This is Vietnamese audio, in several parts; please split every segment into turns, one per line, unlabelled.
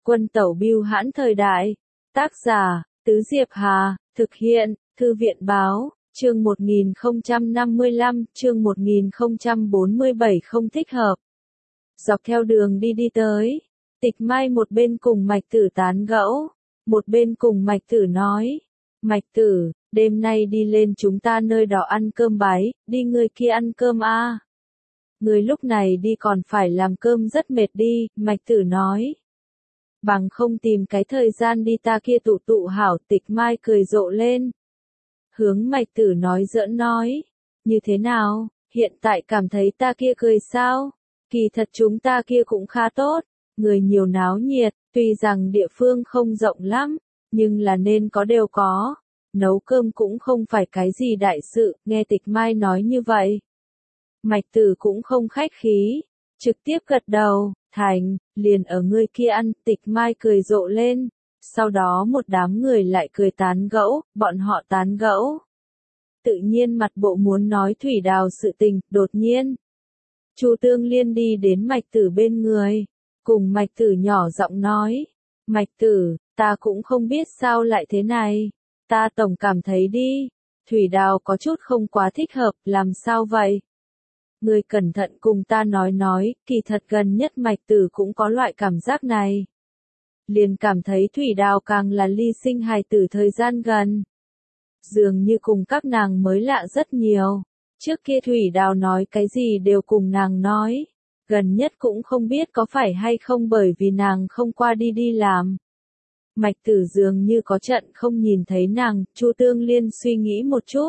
Quân tẩu bưu hãn thời đại. Tác giả, Tứ Diệp Hà, thực hiện, Thư viện báo, chương 1055, chương 1047 không thích hợp. Dọc theo đường đi tới, Tịch Mai một bên cùng Mạch Tử tán gẫu, một bên cùng Mạch Tử nói, Mạch Tử, đêm nay đi lên chúng ta nơi đó ăn cơm bái, đi người kia ăn cơm a. Người lúc này đi còn phải làm cơm rất mệt đi, Mạch Tử nói. Bằng không tìm cái thời gian đi ta kia tụ hảo. Tịch Mai cười rộ lên. Hướng Mạch Tử nói giỡn nói. Như thế nào, hiện tại cảm thấy ta kia cười sao? Kỳ thật chúng ta kia cũng khá tốt. Người nhiều náo nhiệt, tuy rằng địa phương không rộng lắm, nhưng là nên có đều có. Nấu cơm cũng không phải cái gì đại sự, nghe Tịch Mai nói như vậy. Mạch Tử cũng không khách khí, trực tiếp gật đầu, thành, liền ở ngươi kia ăn. Tịch Mai cười rộ lên, sau đó một đám người lại cười tán gẫu, bọn họ tán gẫu. Tự nhiên mặt bộ muốn nói Thủy Đào sự tình, đột nhiên. Chu Tương Liên đi đến Mạch Tử bên người, cùng Mạch Tử nhỏ giọng nói, Mạch Tử, ta cũng không biết sao lại thế này, ta tổng cảm thấy đi, Thủy Đào có chút không quá thích hợp, làm sao vậy? Người cẩn thận cùng ta nói, kỳ thật gần nhất Mạch Tử cũng có loại cảm giác này. Liền cảm thấy Thủy Đào càng là ly sinh hài tử thời gian gần. Dường như cùng các nàng mới lạ rất nhiều. Trước kia Thủy Đào nói cái gì đều cùng nàng nói. Gần nhất cũng không biết có phải hay không bởi vì nàng không qua đi làm. Mạch Tử dường như có trận không nhìn thấy nàng, Chu Tương Liên suy nghĩ một chút.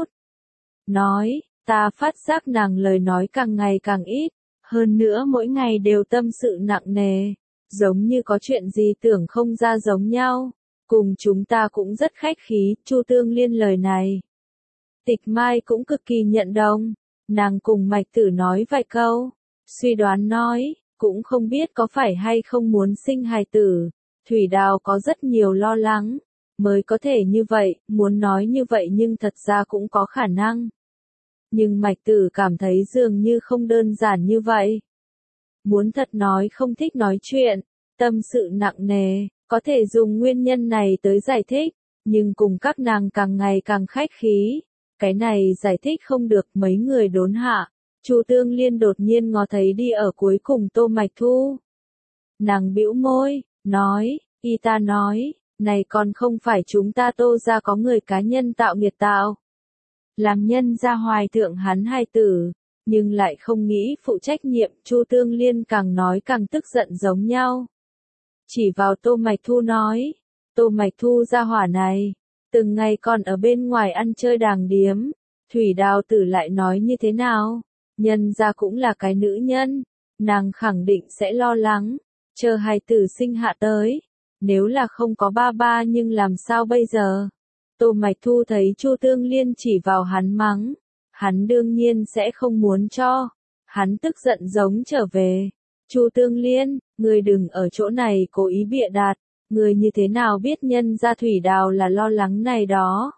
Nói, ta phát giác nàng lời nói càng ngày càng ít, hơn nữa mỗi ngày đều tâm sự nặng nề, giống như có chuyện gì tưởng không ra giống nhau, cùng chúng ta cũng rất khách khí. Chu Tương Liên lời này. Tịch Mai cũng cực kỳ nhận đồng, nàng cùng Mạch Tử nói vài câu, suy đoán nói, cũng không biết có phải hay không muốn sinh hài tử, Thủy Đào có rất nhiều lo lắng, mới có thể như vậy, muốn nói như vậy nhưng thật ra cũng có khả năng. Nhưng Mạch Tử cảm thấy dường như không đơn giản như vậy. Muốn thật nói không thích nói chuyện, tâm sự nặng nề, có thể dùng nguyên nhân này tới giải thích, nhưng cùng các nàng càng ngày càng khách khí. Cái này giải thích không được, mấy người đốn hạ. Chu Tương Liên đột nhiên ngó thấy đi ở cuối cùng Tô Mạch Thu. Nàng bĩu môi, nói, y ta nói, này còn không phải chúng ta Tô gia có người cá nhân tạo nghiệt tạo. Làm nhân gia hoài thượng hắn hài tử, nhưng lại không nghĩ phụ trách nhiệm. Chu Tương Liên càng nói càng tức giận giống nhau. Chỉ vào Tô Mạch Thu nói, Tô Mạch Thu gia hỏa này, từng ngày còn ở bên ngoài ăn chơi đàng điếm, Thủy Đào tử lại nói như thế nào, nhân gia cũng là cái nữ nhân, nàng khẳng định sẽ lo lắng, chờ hài tử sinh hạ tới, nếu là không có ba nhưng làm sao bây giờ? Tô Mạch Thu thấy Chu Tương Liên chỉ vào hắn mắng, hắn đương nhiên sẽ không muốn cho, hắn tức giận giống trở về. Chu Tương Liên, ngươi đừng ở chỗ này cố ý bịa đặt, ngươi như thế nào biết nhân gia Thủy Đào là lo lắng này đó.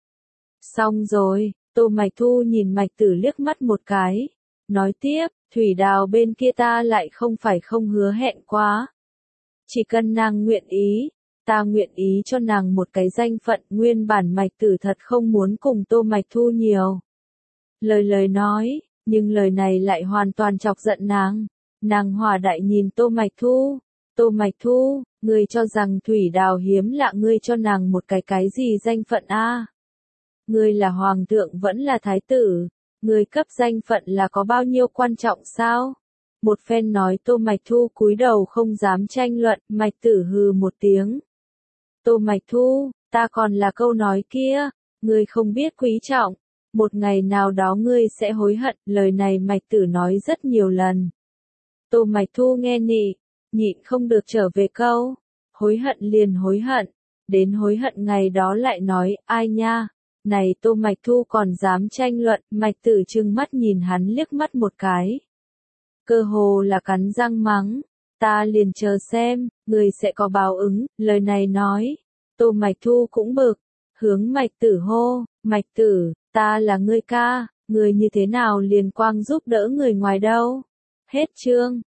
Xong rồi, Tô Mạch Thu nhìn Mạch Tử liếc mắt một cái, nói tiếp, Thủy Đào bên kia ta lại không phải không hứa hẹn quá. Chỉ cần nàng nguyện ý, ta nguyện ý cho nàng một cái danh phận. Nguyên bản Mạch Tử thật không muốn cùng Tô Mạch Thu nhiều. Lời nói, nhưng lời này lại hoàn toàn chọc giận nàng. Nàng hòa đại nhìn Tô Mạch Thu. Tô Mạch Thu, ngươi cho rằng Thủy Đào hiếm lạ ngươi cho nàng một cái gì danh phận a? Ngươi là hoàng thượng vẫn là thái tử, ngươi cấp danh phận là có bao nhiêu quan trọng sao? Một phen nói Tô Mạch Thu cúi đầu không dám tranh luận. Mạch Tử hừ một tiếng. Tô Mạch Thu, ta còn là câu nói kia, ngươi không biết quý trọng, một ngày nào đó ngươi sẽ hối hận. Lời này Mạch Tử nói rất nhiều lần. Tô Mạch Thu nghe nhịn không được trở về câu, hối hận liền hối hận, đến hối hận ngày đó lại nói, ai nha, này Tô Mạch Thu còn dám tranh luận. Mạch Tử trừng mắt nhìn hắn liếc mắt một cái, cơ hồ là cắn răng mắng, ta liền chờ xem, người sẽ có báo ứng. Lời này nói, Tô Mạch Thu cũng bực, hướng Mạch Tử hô, Mạch Tử, ta là ngươi ca, người như thế nào liền quang giúp đỡ người ngoài đâu. Hết chương.